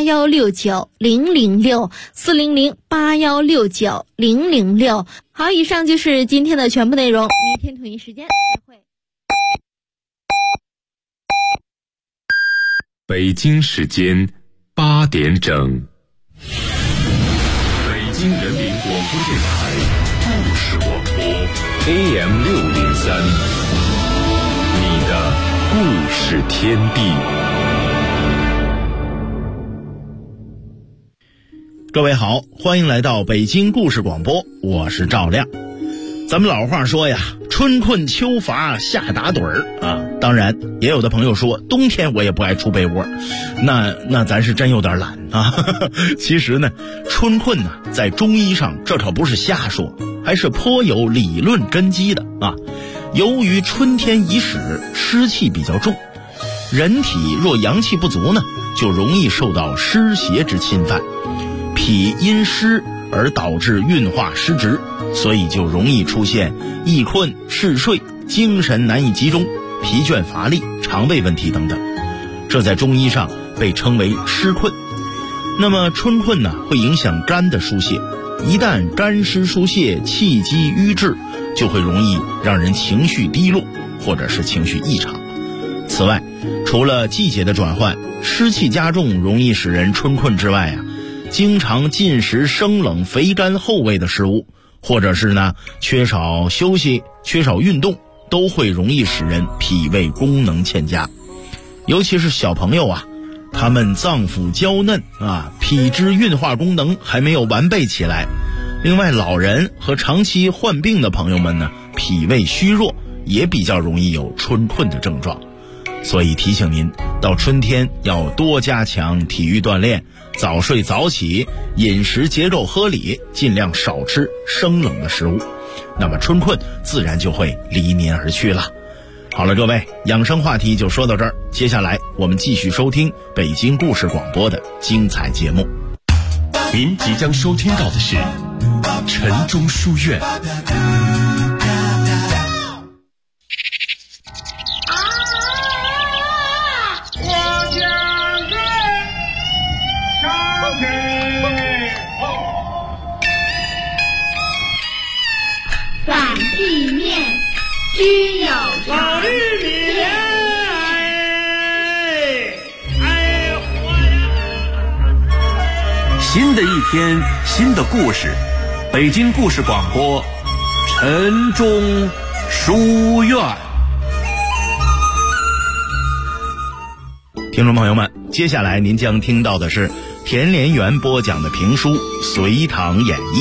816900640081690006。好，以上就是今天的全部内容，明天同一时间再会。 北京时间8点整，北京人民广播电台故事广播 AM603， 你的故事天地。 各位好，欢迎来到北京故事广播，我是赵亮。咱们老话说呀，春困秋乏夏打盹儿啊。当然也有的朋友说冬天我也不爱出被窝，那咱是真有点懒啊。其实呢，春困呢在中医上这可不是瞎说，还是颇有理论根基的啊。由于春天已始，湿气比较重，人体若阳气不足呢，就容易受到湿邪之侵犯，脾因湿而导致运化失职，所以就容易出现易困、嗜睡、精神难以集中、疲倦乏力、肠胃问题等等，这在中医上被称为湿困。那么春困呢，会影响肝的疏泄，一旦肝湿疏泄，气机瘀滞，就会容易让人情绪低落，或者是情绪异常。此外，除了季节的转换，湿气加重容易使人春困之外啊，经常进食生冷肥甘厚味的食物，或者是呢缺少休息、缺少运动，都会容易使人脾胃功能欠佳。尤其是小朋友啊，他们脏腑娇嫩啊，脾之运化功能还没有完备起来。另外，老人和长期患病的朋友们呢，脾胃虚弱，也比较容易有春困的症状。所以提醒您，到春天要多加强体育锻炼，早睡早起，饮食节奏合理，尽量少吃生冷的食物，那么春困自然就会离您而去了。好了，各位，养生话题就说到这儿，接下来我们继续收听北京故事广播的精彩节目。 您即将收听到的是晨钟书院。 反地面须有常。 新的一天，新的故事，北京故事广播晨钟书院。 听众朋友们，接下来您将听到的是田连元播讲的评书《隋唐演义》。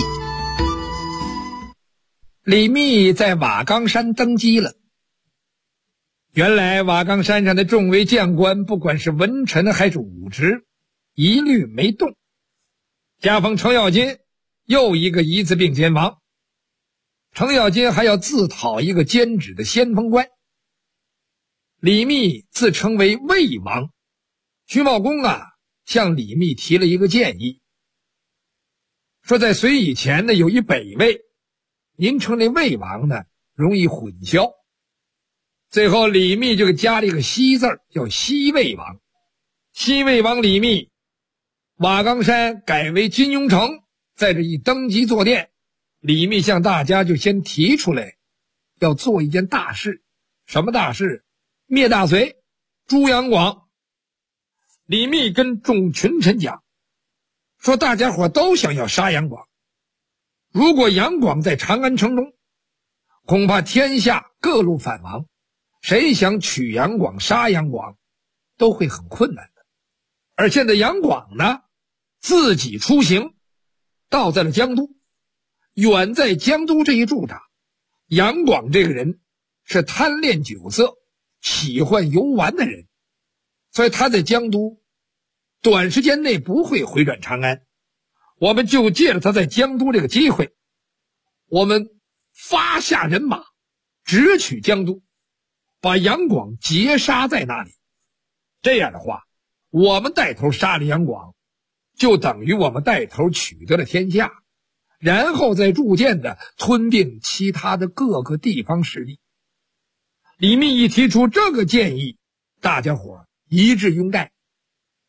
李密在瓦岗山登基了。原来瓦岗山上的众位将官，不管是文臣还是武职，一律没动。加封程咬金又一个一字并肩王，程咬金还要自讨一个兼职的先锋官。李密自称为魏王，徐茂公向李密提了一个建议，说在隋以前呢，有一北魏，您称那魏王呢容易混淆，最后李密就给加了一个西字，叫西魏王。西魏王李密，瓦岗山改为金庸城，在这一登基坐殿，李密向大家就先提出来要做一件大事。什么大事？灭大隋，诛杨广。李密跟众群臣讲，说大家伙都想要杀杨广，如果杨广在长安城中，恐怕天下各路反王，谁想取杨广杀杨广都会很困难的。而现在杨广呢，自己出行到在了江都，远在江都这一驻扎。杨广这个人是贪恋酒色、喜欢游玩的人，所以他在江都短时间内不会回转长安。我们就借着他在江都这个机会，我们发下人马，直取江都，把杨广截杀在那里。这样的话，我们带头杀了杨广，就等于我们带头取得了天下，然后再逐渐的吞并其他的各个地方势力。李密一提出这个建议，大家伙一致拥戴。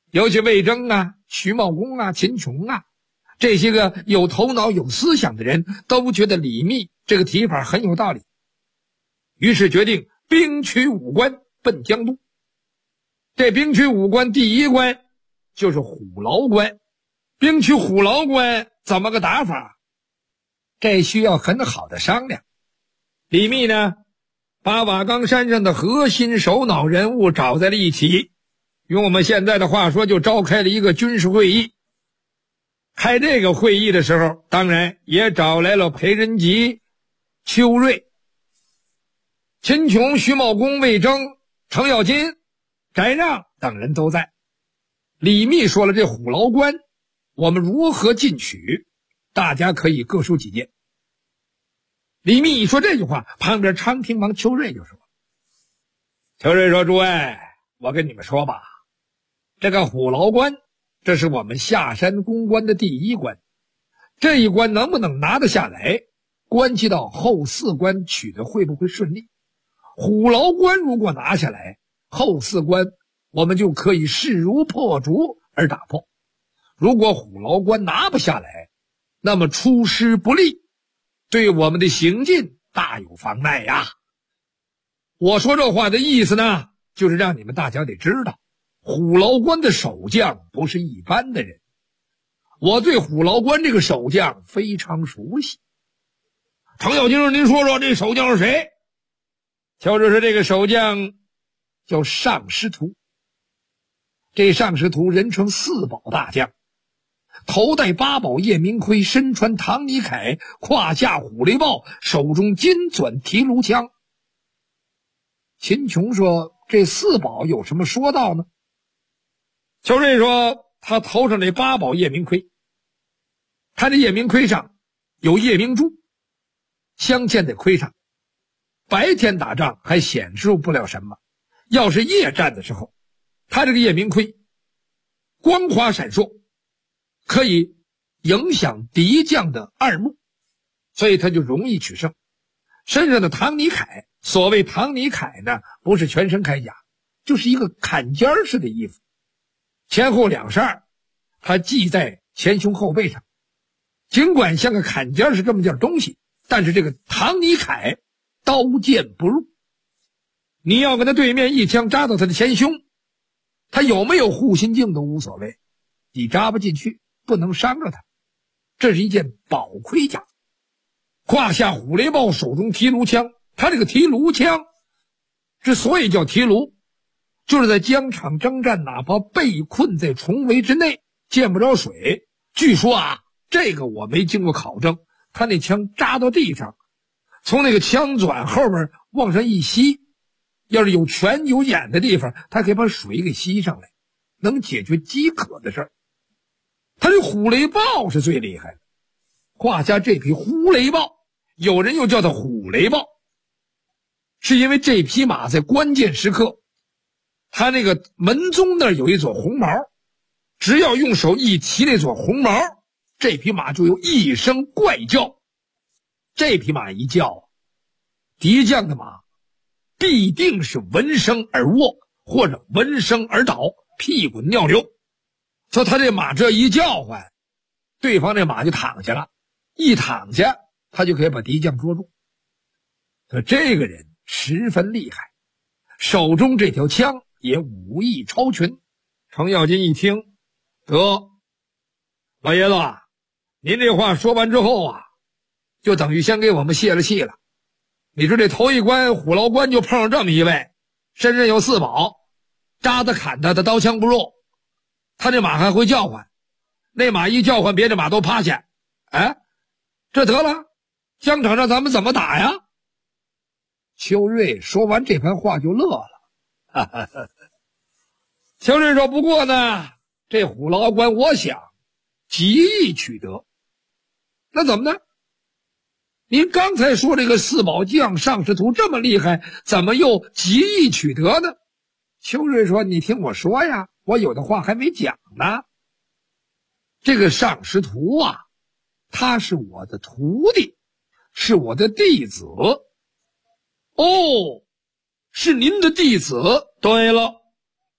尤其魏征啊、徐茂公啊、秦琼啊，这些个有头脑有思想的人都觉得李密这个提法很有道理，于是决定兵驱5关奔江都。这兵驱5关第一关就是虎牢关。兵驱虎牢关怎么个打法？这需要很好的商量。李密呢，把瓦岗山上的核心首脑人物找在了一起，用我们现在的话说，就召开了一个军事会议。开这个会议的时候，当然也找来了裴仁吉、邱瑞、秦琼、徐茂公、魏征、程咬金、翟让等人都在。李密说了，这虎牢关我们如何进取，大家可以各抒己见。李密一说这句话，旁边昌平王邱瑞就说，邱瑞说，诸位，我跟你们说吧，这个虎牢关这是我们下山攻关的第一关，这一关能不能拿得下来，关系到后4关取得会不会顺利。虎牢关如果拿下来，后4关我们就可以势如破竹而打破。如果虎牢关拿不下来，那么出师不利，对我们的行进大有妨碍呀。我说这话的意思呢，就是让你们大家得知道，虎牢关的守将不是一般的人。我对虎牢关这个守将非常熟悉。程咬金说，您说说这守将是谁？乔治说，这个守将叫尚师图。这尚师图人称4宝大将，头戴8宝夜明盔，身穿唐尼铠，胯下虎雷豹，手中金钻提炉枪。秦琼说，这4宝有什么说道呢？邱瑞说，他头上那8宝夜明盔，他这夜明盔上有夜明珠镶嵌在盔上，白天打仗还显示不了什么，要是夜战的时候，他这个夜明盔光华闪烁，可以影响敌将的耳目，所以他就容易取胜。身上的唐尼铠，所谓唐尼铠呢，不是全身铠甲，就是一个坎肩式的衣服，前后2扇，它系在前胸后背上。尽管像个坎肩是这么件东西，但是这个唐尼铠刀剑不入，你要跟他对面一枪扎到他的前胸，他有没有护心镜都无所谓，你扎不进去，不能伤着他。这是一件宝盔甲。胯下虎雷豹，手中提炉枪。他这个提炉枪之所以叫提炉，就是在疆场征战，哪怕被困在重围之内，见不着水，据说啊，这个我没经过考证，他那枪扎到地上，从那个枪转后面往上一吸，要是有泉有眼的地方，他可以把水给吸上来，能解决饥渴的事儿。他这虎雷豹是最厉害的，胯下这匹虎雷豹，有人又叫它虎雷豹，是因为这匹马在关键时刻，它那个门宗那儿有一撮红毛，只要用手一提那撮红毛，这匹马就有一声怪叫。这匹马一叫，敌将的马必定是闻声而卧，或者闻声而倒，屁滚尿流。说他这马这一叫唤，对方这马就躺下了，一躺下他就可以把敌将捉住。说这个人十分厉害，手中这条枪也武艺超群。程咬金一听，得，老爷子，您这话说完之后啊，就等于先给我们泄了气了。你说这头一关虎牢关就碰上这么一位，身上有4宝，扎他砍他，他刀枪不入，他这马还会叫唤，那马一叫唤，别的马都趴下。哎，这得了，疆场上咱们怎么打呀？邱瑞说完这番话就乐了。邱瑞说，不过呢，这虎牢关我想极易取得。那怎么呢？您刚才说这个4宝将尚师图这么厉害，怎么又极易取得呢？邱瑞说，你听我说呀，我有的话还没讲呢。这个尚师图啊，他是我的徒弟，是我的弟子。哦，是您的弟子。对了，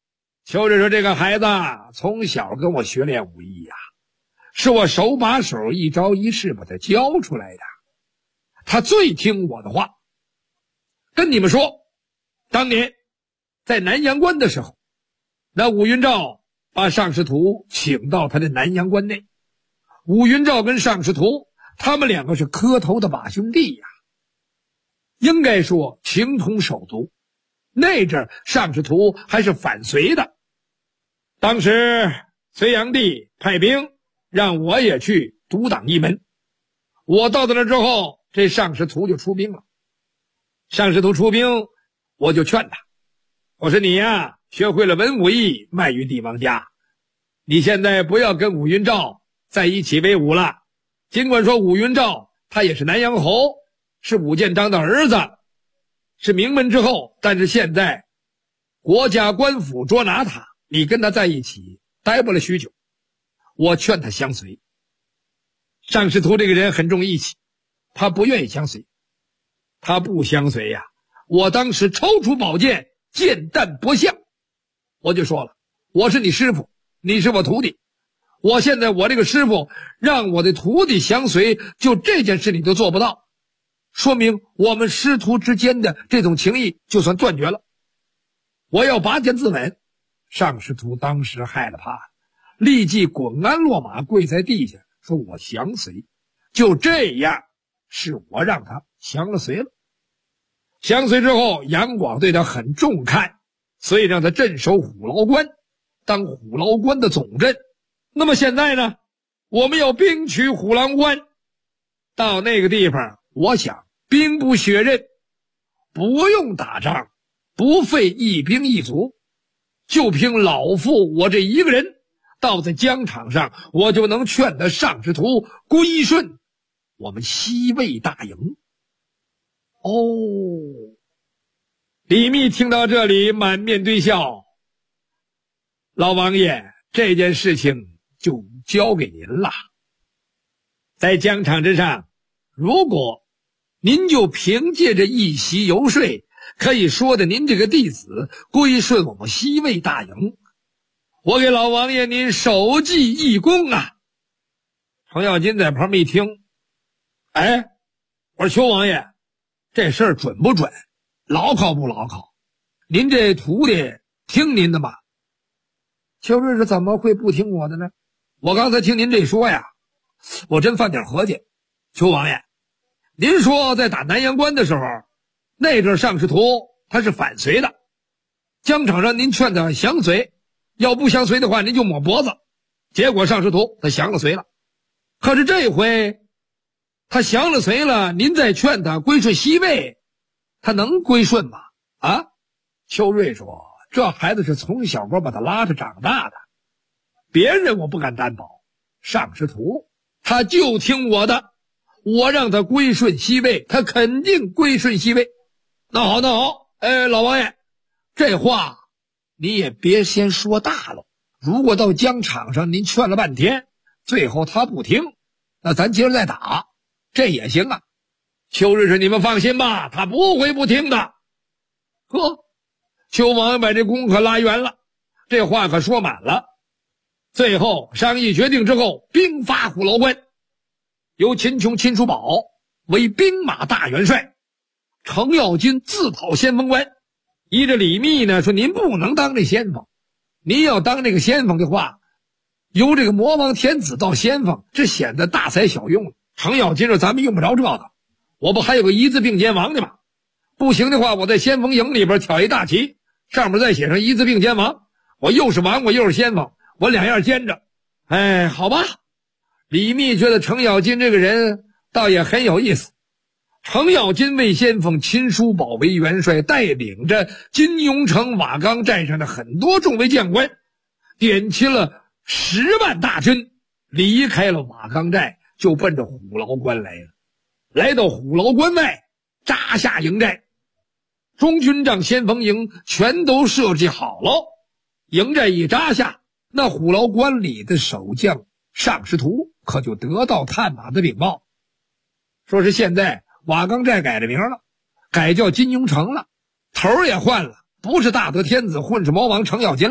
邱瑞说这个孩子从小跟我学练武艺呀，是我手把手一招一式把他教出来的，他最听我的话。跟你们说，当年在南阳关的时候，那武云照把尚师徒请到他的南阳关内。武云照跟尚师徒他们两个是磕头的把兄弟呀，应该说情同手足。那阵儿尚师徒还是反隋的，当时隋炀帝派兵让我也去独挡一门。我到那之后，这尚师徒就出兵了。尚师徒出兵，我就劝他，我说你呀，学会了文武艺，卖于帝王家，你现在不要跟武云照在一起为伍了。尽管说武云照他也是南阳侯，是武建章的儿子，是名门之后，但是现在国家官府捉拿他，你跟他在一起待不了许久，我劝他相随。尚师徒这个人很重义气，他不愿意相随。他不相随呀，我当时抽出宝剑，剑弹搏向，我就说了，我是你师傅，你是我徒弟，我现在我这个师傅让我的徒弟相随，就这件事你都做不到，说明我们师徒之间的这种情谊就算断绝了，我要拔剑自刎。尚师徒当时害了怕了，立即滚鞍落马，跪在地下说我降随。就这样，是我让他降了随了。降随之后，杨广对他很重看，所以让他镇守虎牢关，当虎牢关的总镇。那么现在呢，我们要兵取虎牢关，到那个地方，我想兵不血刃，不用打仗，不费一兵一卒，就凭老夫我这一个人，到在疆场上，我就能劝得尚师徒归顺我们西魏大营。哦，李密听到这里满面堆笑，老王爷，这件事情就交给您了。在疆场之上，如果您就凭借着一席游说，可以说的您这个弟子归顺我们西魏大营，我给老王爷您首记一功啊。程咬金在旁边一听，哎，我说邱王爷，这事儿准不准，牢靠不牢靠？您这徒弟听您的吗？邱瑞是怎么会不听我的呢？我刚才听您这说呀，我真犯点合计。邱王爷，您说在打南阳关的时候，那阵尚师徒他是反隋的，疆场上您劝他降隋，要不降隋的话您就抹脖子，结果尚师徒他降了隋了。可是这回他降了隋了，您再劝他归顺西魏，他能归顺吗？啊？邱瑞说，这孩子是从小我把他拉着长大的，别人我不敢担保，尚师徒他就听我的，我让他归顺西魏，他肯定归顺西魏。那好，老王爷，这话你也别先说大了，如果到疆场上您劝了半天，最后他不听，那咱接着再打，这也行啊。邱瑞说，你们放心吧，他不会不听的。呵，邱王爷把这功可拉圆了，这话可说满了。最后商议决定之后，兵发虎牢关，由秦琼、秦叔宝为兵马大元帅，程咬金自讨先锋官。依着李密呢说，您不能当这先锋，您要当这个先锋的话，由这个魔王天子到先锋，这显得大材小用了。程咬金说，咱们用不着这个，我不还有个一字并肩王的吗？不行的话，我在先锋营里边挑一大旗，上面再写上一字并肩王，我又是王，我又是先锋，我两样兼着。哎，好吧。李密觉得程咬金这个人倒也很有意思。程咬金为先锋，秦叔宝为元帅，带领着金庸城、瓦岗寨上的很多众位将官，点齐了10万大军，离开了瓦岗寨，就奔着虎牢关来了。来到虎牢关外，扎下营寨，中军帐、先锋营全都设计好了。营寨一扎下，那虎牢关里的守将尚师徒可就得到探马的禀报，说是现在瓦岗寨改了名了，改叫金庸城了，头也换了，不是大德天子混世魔王程咬金了，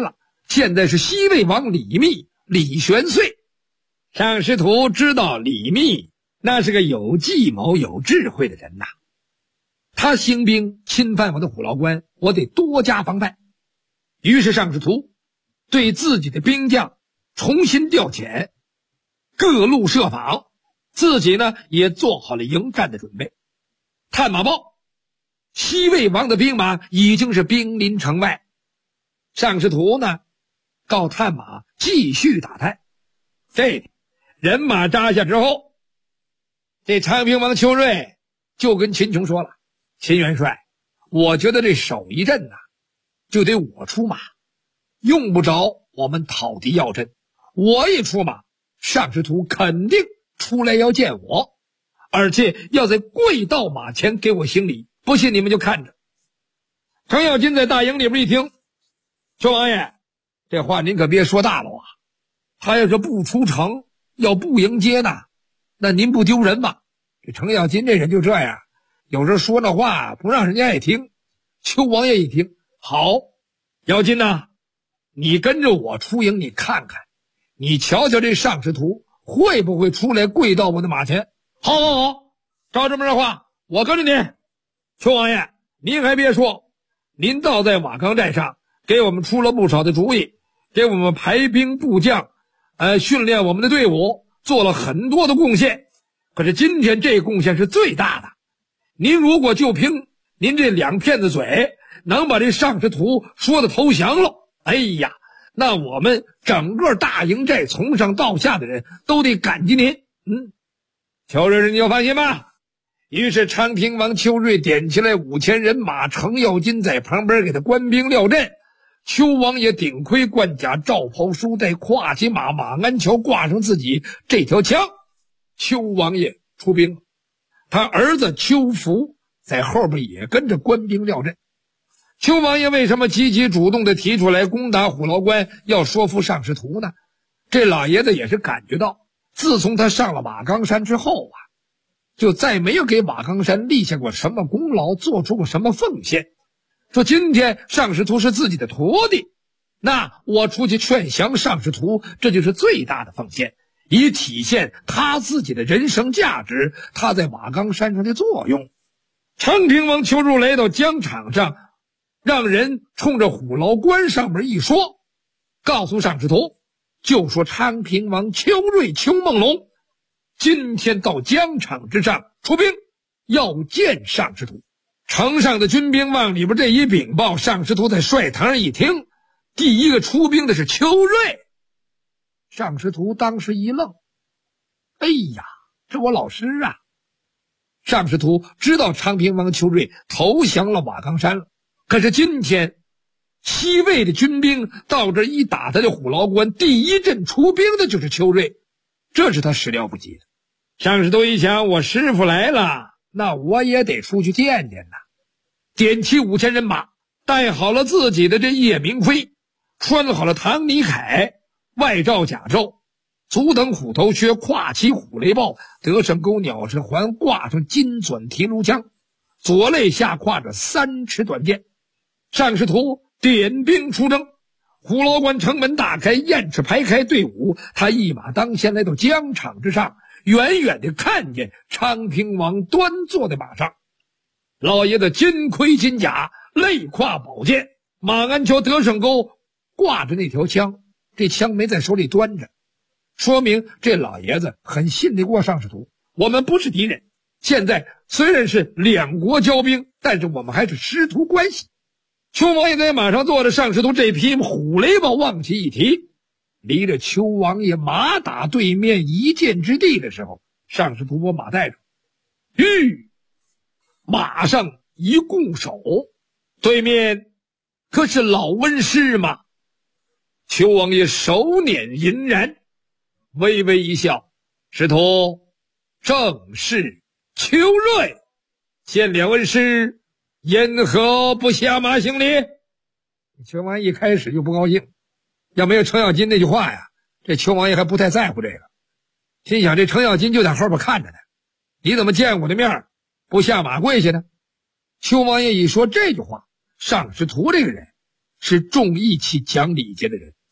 现在是西魏王李密、李玄岁。尚师徒知道李密那是个有计谋、有智慧的人呐，他兴兵侵犯我的虎牢关，我得多加防范。于是尚师徒对自己的兵将重新调遣，各路设防，自己呢也做好了迎战的准备。探马报，西魏王的兵马已经是兵临城外。尚师徒呢告探马继续打探。这人马扎下之后，这昌平王邱瑞就跟秦琼说了：秦元帅，我觉得这首一阵就得我出马，用不着我们讨敌要阵，我一出马，尚师徒肯定出来要见我，而且要在跪到马前给我行礼，不信你们就看着。程咬金在大营里边一听，邱王爷，这话您可别说大了啊，他要是不出城，要不迎接呢，那您不丢人吧？这程咬金这人就这样，有时候说那话不让人家爱听。邱王爷一听，好，咬金呐，你跟着我出营，你看看，你瞧瞧这尚师徒会不会出来跪到我的马前？好，照这么说话，我跟着您。邱王爷，您还别说，您倒在瓦岗寨上给我们出了不少的主意，给我们排兵布将，训练我们的队伍，做了很多的贡献。可是今天这贡献是最大的，您如果就凭您这两片子嘴能把这尚师徒说的投降了，哎呀，那我们整个大营寨从上到下的人都得感激您。邱瑞你就放心吧。于是昌平王邱瑞点起来5000人马，程咬金在旁边给他官兵料阵。邱王爷顶盔贯甲，罩袍束带，跨骑马，马鞍桥挂上自己这条枪。邱王爷出兵了，他儿子邱福在后边也跟着官兵料阵。邱王爷为什么积极主动地提出来攻打虎牢关，要说服尚师徒呢？这老爷子也是感觉到，自从他上了瓦岗山之后就再没有给瓦岗山立下过什么功劳，做出过什么奉献。说今天尚师徒是自己的徒弟，那我出去劝降尚师徒，这就是最大的奉献，以体现他自己的人生价值，他在瓦岗山上的作用。昌平王邱瑞来到疆场上，让人冲着虎牢关上面一说，告诉尚师徒，就说昌平王邱瑞邱梦龙今天到疆场之上出兵，要见尚师徒。城上的军兵往里边这一禀报，尚师徒在帅堂上一听，第一个出兵的是邱瑞。尚师徒当时一愣，哎呀，这我老师啊！尚师徒知道昌平王邱瑞投降了瓦岗山了，可是今天西魏的军兵到这一打他的虎牢关，第一阵出兵的就是邱瑞，这是他始料不及的。尚师徒一想，我师傅来了，那我也得出去见见呐。点起5000人马，带好了自己的这夜明盔，穿好了唐尼铠，外罩甲胄，足蹬虎头靴，跨骑虎雷豹，得胜钩鸟翅环，挂上金钻提炉枪，左肋下挎着3尺短剑。尚师徒点兵出征，虎牢关城门大开，雁翅排开队伍，他一马当先来到疆场之上，远远地看见昌平王端坐在马上，老爷子金盔金甲，肋挎宝剑，马鞍桥得胜钩，挂着那条枪，这枪没在手里端着，说明这老爷子很信得过尚师徒。我们不是敌人，现在虽然是两国交兵，但是我们还是师徒关系。邱王爷在马上坐着，尚师徒这匹虎雷豹往起一提，离着邱王爷马打对面一箭之地的时候，尚师徒把马带住，马上一拱手，对面可是老温师吗？邱王爷手捻银髯，微微一笑，师徒正是邱瑞，见两温师，因何不下马行礼？邱王爷一开始就不高兴，要没有程咬金那句话呀，这邱王爷还不太在乎这个，心想这程咬金就在后边看着呢，你怎么见我的面不下马跪下呢？邱王爷一说这句话，尚师徒这个人是重义气讲礼节的人，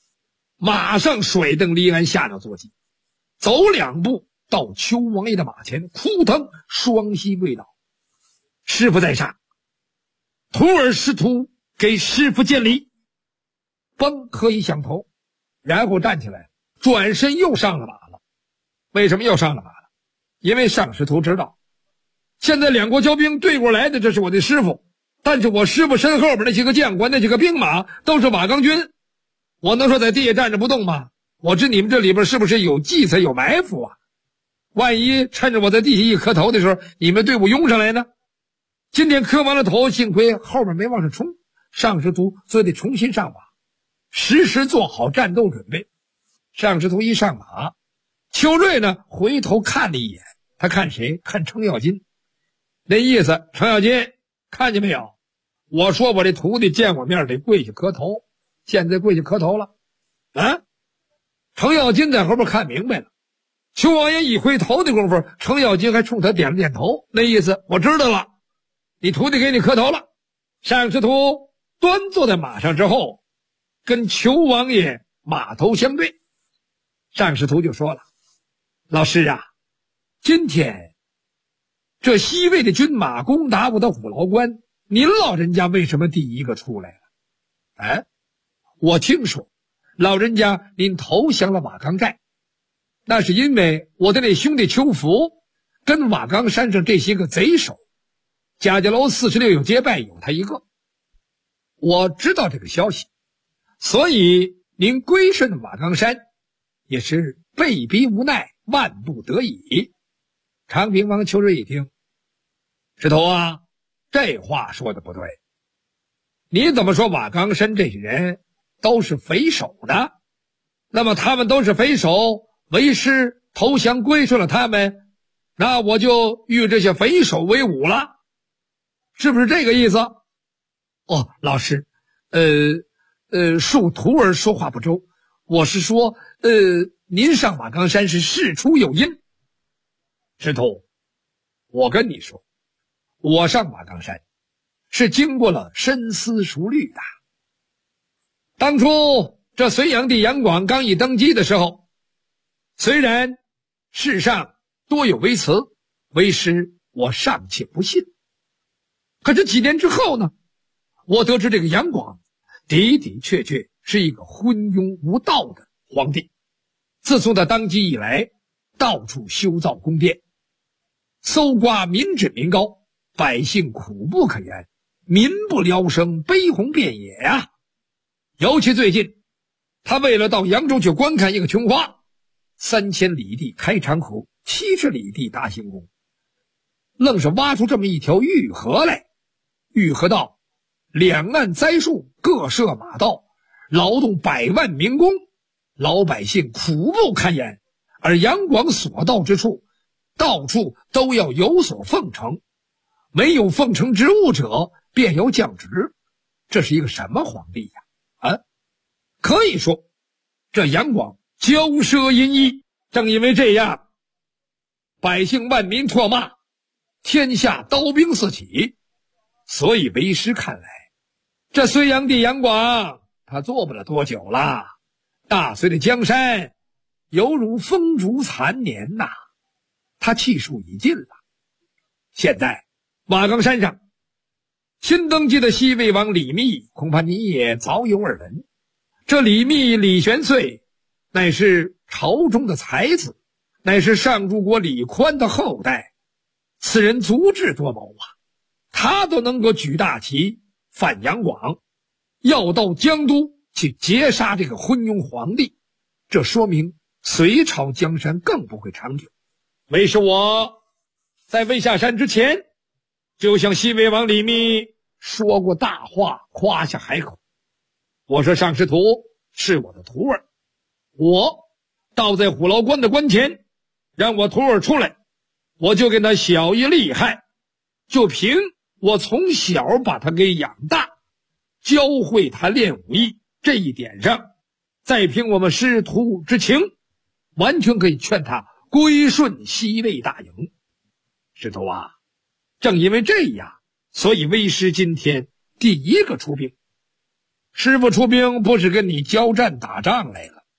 马上甩蹬离鞍，下了坐骑，走2步到邱王爷的马前，扑腾双膝跪倒：“师傅在上，徒儿师徒给师傅见礼。”崩磕一响头，然后站起来，转身又上了马了。为什么又上了马了？因为上师徒知道，现在2国交兵对过来的，这是我的师傅，但是我师傅身后边那些个将官，那些个兵马都是瓦岗军，我能说在地下站着不动吗？我知你们这里边是不是有计策有埋伏啊？万一趁着我在地下一磕头的时候，你们队伍拥上来呢？今天磕完了头，幸亏后面没往上冲，上师徒所以得重新上马，时时做好战斗准备。上师徒一上马，邱瑞呢回头看了一眼，他看谁？看程咬金。那意思，程咬金看见没有？我说我这徒弟见我面得跪下磕头，现在跪下磕头了啊！程咬金在后边看明白了，邱王爷一回头的功夫，程咬金还冲他点了点头，那意思我知道了，你徒弟给你磕头了。上师徒端坐在马上之后，跟邱王爷马头相对。上师徒就说了：“老师啊，今天这西魏的军马攻打我的虎牢关，您老人家为什么第一个出来了？”哎，我听说老人家您投降了瓦岗寨，那是因为我的那兄弟邱福跟瓦岗山上这些个贼首，贾家楼46有结拜，有他一个。我知道这个消息，所以您归顺瓦岗山也是被逼无奈，万不得已。长平王邱瑞一听：“师徒啊，这话说的不对，你怎么说瓦岗山这些人都是匪首呢？那么他们都是匪首，为师投降归顺了他们，那我就与这些匪首为伍了，是不是这个意思？”哦，老师，恕徒儿说话不周，我是说，您上瓦岗山是事出有因。师徒，我跟你说，我上瓦岗山是经过了深思熟虑的。当初这隋炀帝杨广刚一登基的时候，虽然世上多有微词，为师我尚且不信。可是几年之后呢，我得知这个杨广的的确确是一个昏庸无道的皇帝。自从他当机以来，到处修造宫殿，搜刮民脂民膏，百姓苦不可言，民不聊生，悲鸿遍野呀。尤其最近，他为了到扬州去观看一个琼花，3000里地开长河，70里地大行宫，愣是挖出这么一条御河来，御河道两岸栽树，各设马道，劳动100万民工，老百姓苦不堪言。而杨广所到之处，到处都要有所奉承，没有奉承职务者便要降职，这是一个什么皇帝呀？可以说这杨广骄奢淫逸，正因为这样，百姓万民唾骂，天下刀兵四起。所以为师看来，这隋炀帝杨广他做不了多久了，大隋的江山犹如风烛残年呐，他气数已尽了。现在瓦岗山上新登基的西魏王李密，恐怕你也早有耳闻。这李密李玄岁乃是朝中的才子，乃是上柱国李宽的后代，此人足智多谋啊，他都能够举大旗反杨广，要到江都去截杀这个昏庸皇帝，这说明隋朝江山更不会长久。为师我在未下山之前，就向西魏王李密说过大话，夸下海口。我说上师徒是我的徒儿，我倒在虎牢关的关前，让我徒儿出来，我就给他小一厉害，就凭我从小把他给养大，教会他练武艺，这一点上，再凭我们师徒之情，完全可以劝他归顺西魏大营。师徒啊，正因为这样，所以为师今天第一个出兵。师傅出兵不是跟你交战打仗来了，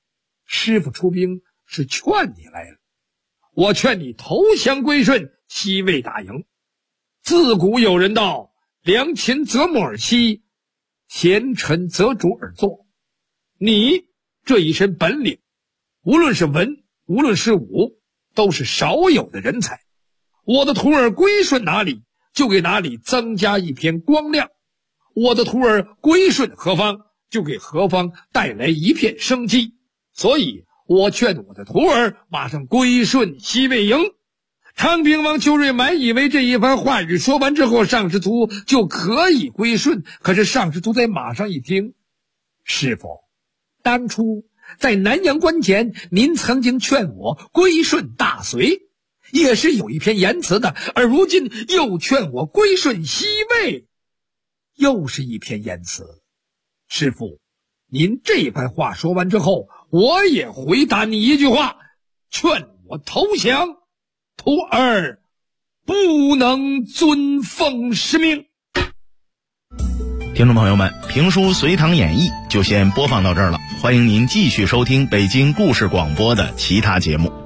师傅出兵是劝你来了，我劝你投降归顺，西魏打赢。自古有人道，良禽择木而栖，贤臣择主而坐。你这一身本领，无论是文，无论是武，都是少有的人才。我的徒儿归顺哪里，就给哪里增加一片光亮；我的徒儿归顺何方，就给何方带来一片生机。所以我劝我的徒儿马上归顺西魏营。昌平王邱瑞满以为这一番话语说完之后，尚师徒就可以归顺。可是尚师徒在马上一听，师傅，当初在南阳关前，您曾经劝我归顺大隋，也是有一篇言辞的，而如今又劝我归顺西魏，又是一篇言辞。师傅，您这番话说完之后，我也回答你一句话，劝我投降，徒儿不能遵奉师命。 听众朋友们，评书《隋唐演义》就先播放到这儿了，欢迎您继续收听北京故事广播的其他节目。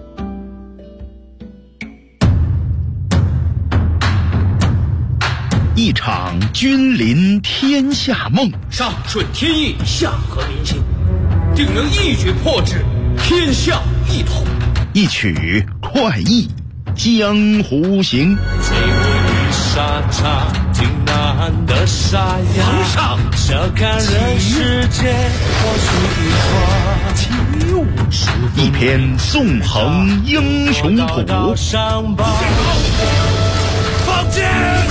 一场君临天下梦， 上顺天意，下合民心，定能一举破之，天下一统。 一曲快意，江湖行。 沙场挺难的沙哑， 皇上笑看人世间或许一篇纵横英雄谱， 放箭！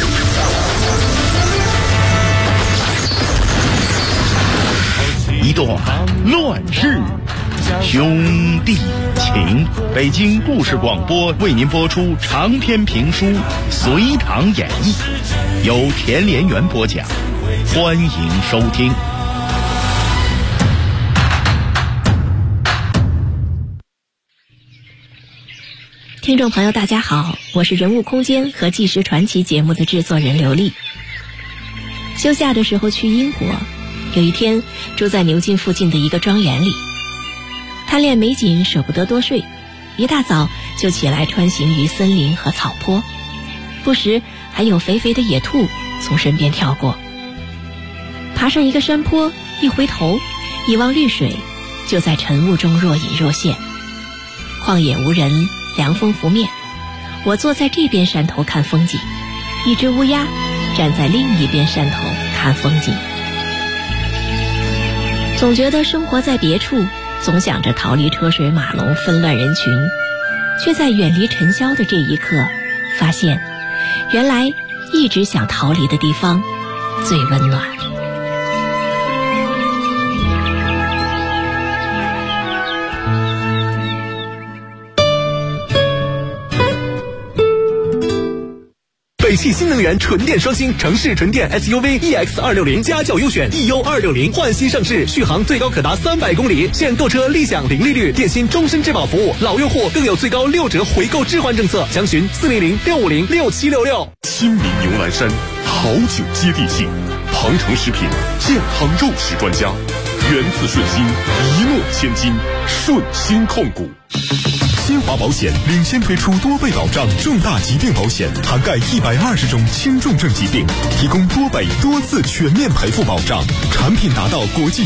一段乱世兄弟情。北京故事广播为您播出长篇评书《隋唐演义》，由田连元播讲，欢迎收听。 听众朋友大家好，我是人物空间和纪实传奇节目的制作人刘丽。休假的时候去英国，有一天住在牛津附近的一个庄园里，贪恋美景舍不得多睡，一大早就起来穿行于森林和草坡，不时还有肥肥的野兔从身边跳过。爬上一个山坡，一回头一望绿水，就在晨雾中若隐若现。旷野无人，凉风拂面，我坐在这边山头看风景，一只乌鸦站在另一边山头看风景。总觉得生活在别处，总想着逃离车水马龙纷乱人群，却在远离尘嚣的这一刻，发现原来一直想逃离的地方最温暖。 北汽新能源纯电双星城市纯电 SUV EX260家轿优选 EU260 焕新上市，续航最高可达300公里，现购车立享零利率，电信终身质保服务，老用户更有最高6折回购置换政策，详询400-650-6766。 亲民牛栏山，好酒接地气，庞城食品健康肉食专家，源自顺心，一诺千金，顺心控股。新华保险领先推出多倍保障重大疾病保险，涵盖120种轻重症疾病，提供多倍多次全面赔付保障，产品达到国际